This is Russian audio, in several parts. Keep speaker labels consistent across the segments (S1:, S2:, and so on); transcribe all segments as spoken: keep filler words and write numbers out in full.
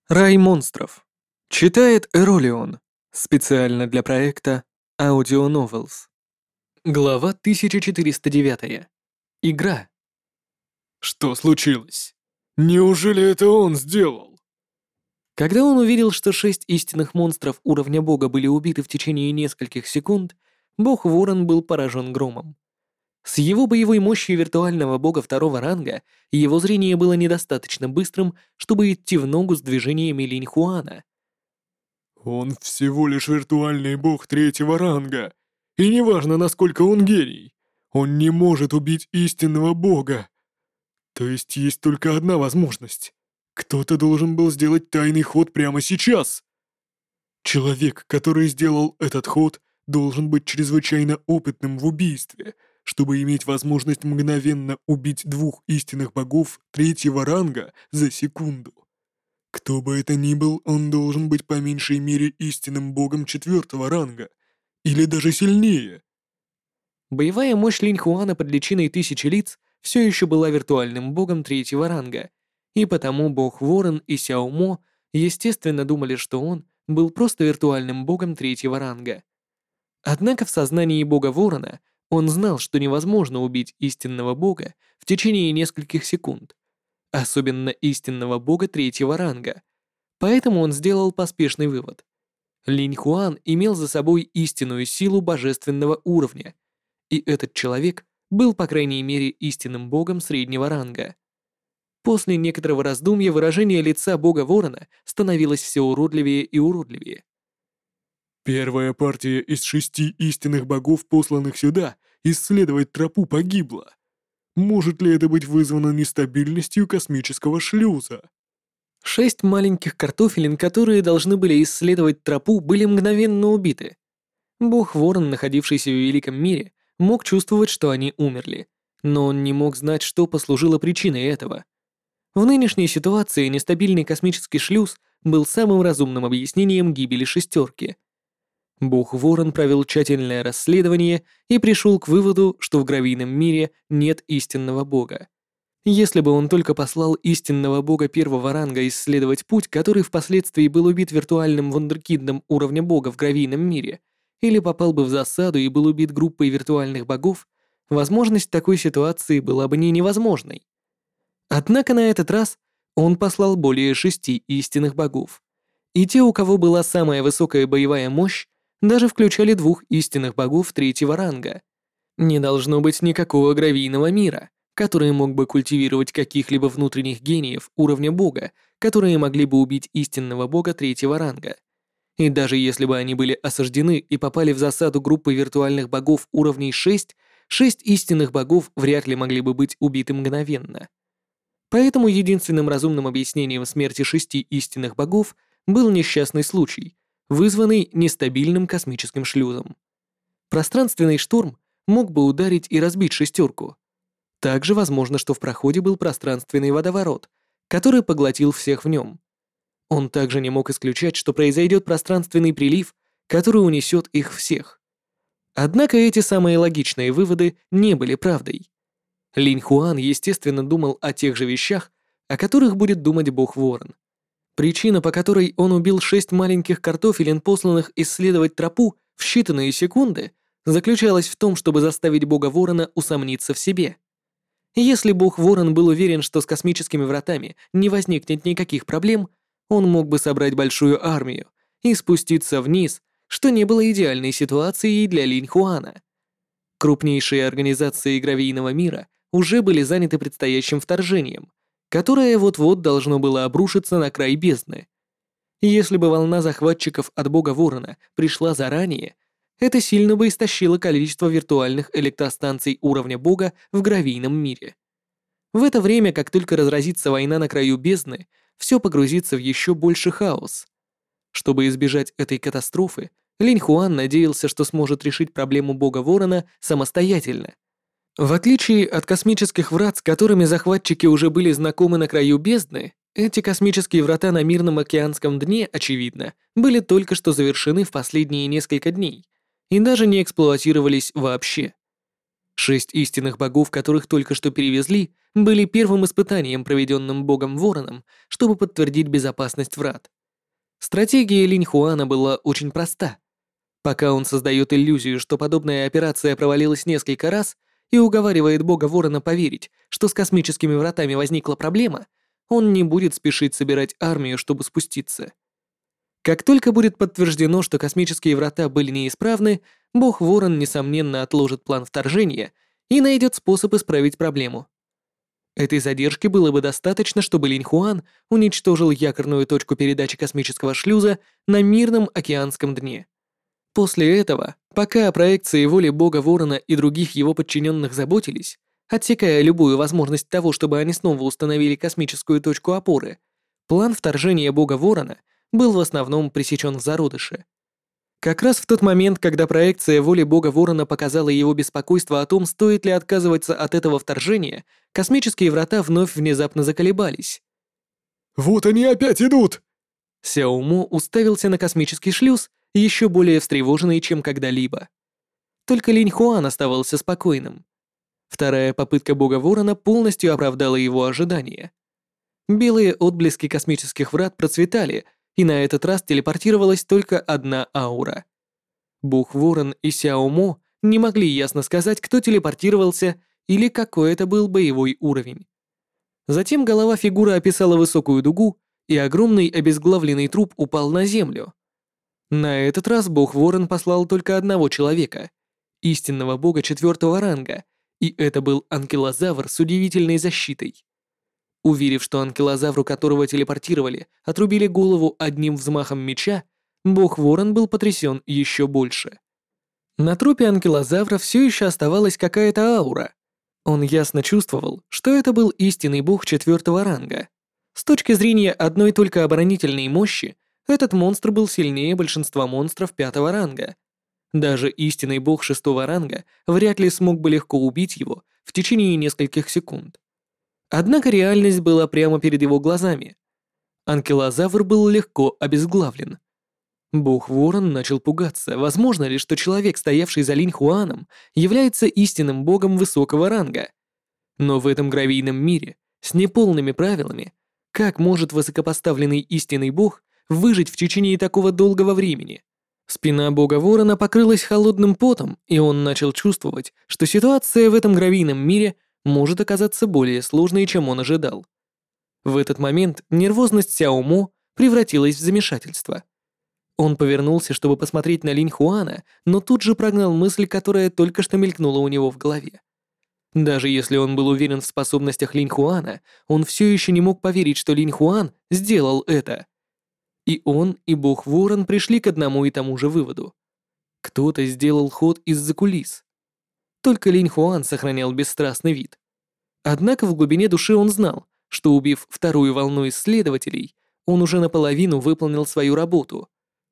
S1: Рай монстров. Читает Эролион. Специально для проекта Audio Novels. Глава тысяча четыреста девять. Игра.
S2: Что случилось? Неужели это он сделал?
S1: Когда он увидел, что шесть истинных монстров уровня бога были убиты в течение нескольких секунд, бог Ворон был поражен громом. С его боевой мощью виртуального бога второго ранга его зрение было недостаточно быстрым, чтобы идти в ногу с движениями Линь Хуана.
S2: Он всего лишь виртуальный бог третьего ранга. И неважно, насколько он гений, он не может убить истинного бога. То есть есть только одна возможность. Кто-то должен был сделать тайный ход прямо сейчас. Человек, который сделал этот ход, должен быть чрезвычайно опытным в убийстве, чтобы иметь возможность мгновенно убить двух истинных богов третьего ранга за секунду. Кто бы это ни был, он должен быть по меньшей мере истинным богом четвертого ранга. Или даже сильнее.
S1: Боевая мощь Линь Хуана под личиной тысячи лиц все еще была виртуальным богом третьего ранга, и потому бог Ворон и Сяо Мо, естественно, думали, что он был просто виртуальным богом третьего ранга. Однако в сознании бога Ворона он знал, что невозможно убить истинного бога в течение нескольких секунд, особенно истинного бога третьего ранга, поэтому он сделал поспешный вывод. Линь Хуан имел за собой истинную силу божественного уровня, и этот человек был, по крайней мере, истинным богом среднего ранга. После некоторого раздумья выражение лица бога Ворона становилось все уродливее и уродливее.
S2: Первая партия из шести истинных богов, посланных сюда, исследовать тропу, погибла. Может ли это быть вызвано нестабильностью космического шлюза?
S1: Шесть маленьких картофелин, которые должны были исследовать тропу, были мгновенно убиты. Бог Ворон, находившийся в Великом мире, мог чувствовать, что они умерли, но он не мог знать, что послужило причиной этого. В нынешней ситуации нестабильный космический шлюз был самым разумным объяснением гибели шестерки. Бог Ворон провел тщательное расследование и пришел к выводу, что в гравийном мире нет истинного бога. Если бы он только послал истинного бога первого ранга исследовать путь, который впоследствии был убит виртуальным вундеркиндом уровня бога в гравийном мире, или попал бы в засаду и был убит группой виртуальных богов, возможность такой ситуации была бы не невозможной. Однако на этот раз он послал более шести истинных богов, и те, у кого была самая высокая боевая мощь, даже включали двух истинных богов третьего ранга. Не должно быть никакого гравийного мира, который мог бы культивировать каких-либо внутренних гениев уровня бога, которые могли бы убить истинного бога третьего ранга. И даже если бы они были осаждены и попали в засаду группы виртуальных богов уровней шесть, шесть истинных богов вряд ли могли бы быть убиты мгновенно. Поэтому единственным разумным объяснением смерти шести истинных богов был несчастный случай, вызванный нестабильным космическим шлюзом. Пространственный шторм мог бы ударить и разбить шестерку. Также возможно, что в проходе был пространственный водоворот, который поглотил всех в нем. Он также не мог исключать, что произойдет пространственный прилив, который унесет их всех. Однако эти самые логичные выводы не были правдой. Линь Хуан, естественно, думал о тех же вещах, о которых будет думать бог Ворон. Причина, по которой он убил шесть маленьких картофелин, посланных исследовать тропу в считанные секунды, заключалась в том, чтобы заставить бога Ворона усомниться в себе. Если бог Ворон был уверен, что с космическими вратами не возникнет никаких проблем, он мог бы собрать большую армию и спуститься вниз, что не было идеальной ситуацией для Линь Хуана. Крупнейшие организации гравийного мира уже были заняты предстоящим вторжением, которое вот-вот должно было обрушиться на край бездны. Если бы волна захватчиков от бога Ворона пришла заранее, это сильно бы истощило количество виртуальных электростанций уровня бога в гравийном мире. В это время, как только разразится война на краю бездны, все погрузится в еще больше хаос. Чтобы избежать этой катастрофы, Линь Хуан надеялся, что сможет решить проблему бога Ворона самостоятельно. В отличие от космических врат, с которыми захватчики уже были знакомы на краю бездны, эти космические врата на мирном океанском дне, очевидно, были только что завершены в последние несколько дней и даже не эксплуатировались вообще. Шесть истинных богов, которых только что перевезли, были первым испытанием, проведенным богом Вороном, чтобы подтвердить безопасность врат. Стратегия Линь Хуана была очень проста. Пока он создает иллюзию, что подобная операция провалилась несколько раз, и уговаривает бога Ворона поверить, что с космическими вратами возникла проблема, он не будет спешить собирать армию, чтобы спуститься. Как только будет подтверждено, что космические врата были неисправны, бог Ворон, несомненно, отложит план вторжения и найдет способ исправить проблему. Этой задержки было бы достаточно, чтобы Линь Хуан уничтожил якорную точку передачи космического шлюза на мирном океанском дне. После этого, пока о проекции воли бога Ворона и других его подчиненных заботились, отсекая любую возможность того, чтобы они снова установили космическую точку опоры, план вторжения бога Ворона был в основном пресечен в зародыше. Как раз в тот момент, когда проекция воли бога Ворона показала его беспокойство о том, стоит ли отказываться от этого вторжения, космические врата вновь внезапно заколебались.
S2: «Вот они опять идут!»
S1: Сяо Мо уставился на космический шлюз, еще более встревоженный, чем когда-либо. Только Линь Хуан оставался спокойным. Вторая попытка бога Ворона полностью оправдала его ожидания. Белые отблески космических врат процветали, и на этот раз телепортировалась только одна аура. Бог Ворон и Сяо Мо не могли ясно сказать, кто телепортировался или какой это был боевой уровень. Затем голова фигуры описала высокую дугу, и огромный обезглавленный труп упал на землю. На этот раз бог Ворон послал только одного человека, истинного бога четвертого ранга, и это был анкилозавр с удивительной защитой. Уверив, что анкилозавру, которого телепортировали, отрубили голову одним взмахом меча, бог Ворон был потрясен еще больше. На трупе анкилозавра все еще оставалась какая-то аура. Он ясно чувствовал, что это был истинный бог четвертого ранга. С точки зрения одной только оборонительной мощи, этот монстр был сильнее большинства монстров пятого ранга. Даже истинный бог шестого ранга вряд ли смог бы легко убить его в течение нескольких секунд. Однако реальность была прямо перед его глазами. Анкилозавр был легко обезглавлен. Бог Ворон начал пугаться, возможно ли, что человек, стоявший за Линь Хуаном, является истинным богом высокого ранга. Но в этом гравийном мире, с неполными правилами, как может высокопоставленный истинный бог выжить в течение такого долгого времени? Спина бога Ворона покрылась холодным потом, и он начал чувствовать, что ситуация в этом гравийном мире может оказаться более сложной, чем он ожидал. В этот момент нервозность Сяо Мо превратилась в замешательство. Он повернулся, чтобы посмотреть на Линь Хуана, но тут же прогнал мысль, которая только что мелькнула у него в голове. Даже если он был уверен в способностях Линь Хуана, он все еще не мог поверить, что Линь Хуан сделал это. И он, и бог Ворон пришли к одному и тому же выводу. Кто-то сделал ход из-за кулис. Только Линь Хуан сохранял бесстрастный вид. Однако в глубине души он знал, что, убив вторую волну исследователей, он уже наполовину выполнил свою работу.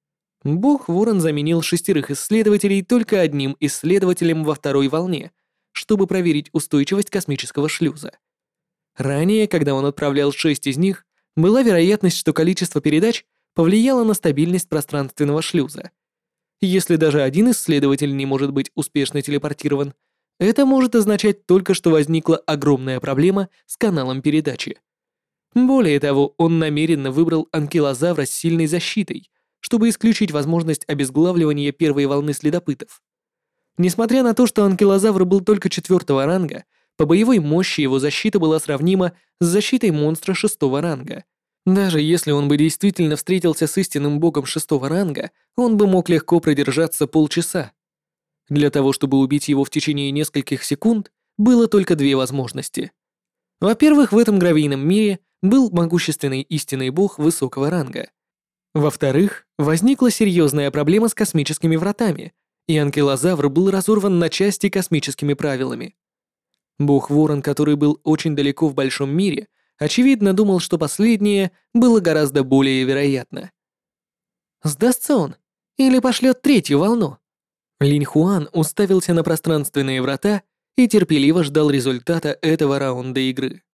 S1: Бог Ворон заменил шестерых исследователей только одним исследователем во второй волне, чтобы проверить устойчивость космического шлюза. Ранее, когда он отправлял шесть из них, была вероятность, что количество передач повлияло на стабильность пространственного шлюза. Если даже один исследователь не может быть успешно телепортирован, это может означать только, что возникла огромная проблема с каналом передачи. Более того, он намеренно выбрал анкилозавра с сильной защитой, чтобы исключить возможность обезглавливания первой волны следопытов. Несмотря на то, что анкилозавр был только четвертого ранга, по боевой мощи его защита была сравнима с защитой монстра шестого ранга. Даже если он бы действительно встретился с истинным богом шестого ранга, он бы мог легко продержаться полчаса. Для того, чтобы убить его в течение нескольких секунд, было только две возможности. Во-первых, в этом гравийном мире был могущественный истинный бог высокого ранга. Во-вторых, возникла серьезная проблема с космическими вратами, и анкилозавр был разорван на части космическими правилами. Бог Ворон, который был очень далеко в большом мире, очевидно думал, что последнее было гораздо более вероятно. Сдастся он? Или пошлет третью волну? Линь Хуан уставился на пространственные врата и терпеливо ждал результата этого раунда игры.